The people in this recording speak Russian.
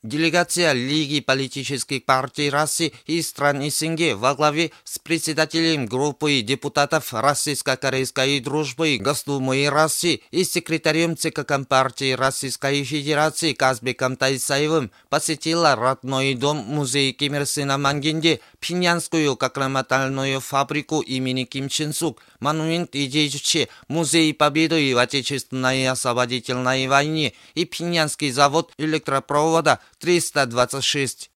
Делегация Лиги политических партий России и стран СНГ во главе с председателем группы депутатов Российско-корейской дружбы Госдумы России и секретарем ЦК Компартии Российской Федерации Казбеком Тайсаевым посетила родной дом музей Ким Ир Сына Мангенде, Пхеньянскую кокроматальную фабрику имени Ким Чен Сук, монумент идей Жучи, музей Победы в Отечественной освободительной войне и Пхеньянский завод электропровода 326.